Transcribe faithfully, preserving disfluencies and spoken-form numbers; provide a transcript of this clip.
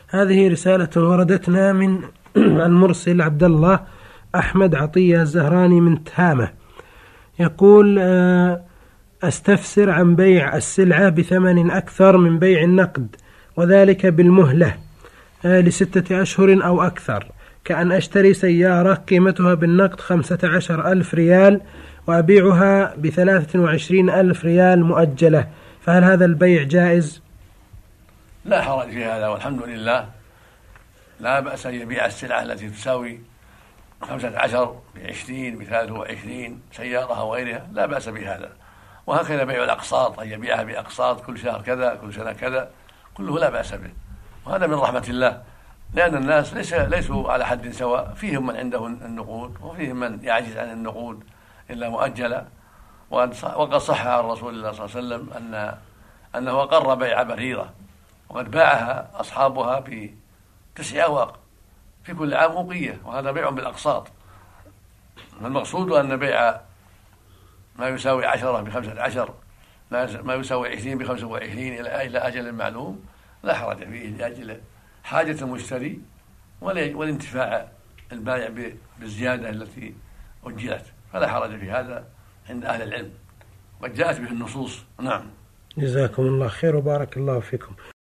هذه رسالة وردتنا من المرسل عبد الله أحمد عطية الزهراني من تهامة. يقول: أستفسر عن بيع السلعة بثمن أكثر من بيع النقد، وذلك بالمهلة لستة أشهر أو أكثر، كأن أشتري سيارة قيمتها بالنقد خمسة عشر ألف ريال وأبيعها بثلاثة وعشرين ألف ريال مؤجلة، فهل هذا البيع جائز؟ لا حرج في هذا والحمد لله. لا بأس أن يبيع السلعة التي تساوي خمسة عشر بعشرين بثلاثة وعشرين سيارة أو غيرها، لا بأس بهذا. وهكذا بيع الأقساط، أن يبيعها بأقساط كل شهر كذا كل سنة كذا، كله لا بأس به. وهذا من رحمة الله، لأن الناس ليس ليسوا على حد سواء، فيهم من عنده النقود وفيهم من يعجز عن النقود إلا مؤجلة. وقد صح عن رسول الله صلى الله عليه وسلم أن أنه أقر بيع بريرة وقد باعها أصحابها بتسع أواق في كل عام وقية، وهذا بيع بالأقساط. المقصود أن بيع ما يساوي عشرة بخمسة عشر، ما يساوي عشرين بخمسة وعشرين إلى أجل معلوم لا حرج فيه، لأجل حاجة المشتري والانتفاع البائع بالزيادة التي أجلت، فلا حرج في هذا عند أهل العلم، قد جاءت به النصوص. نعم. جزاكم الله خير وبارك الله فيكم.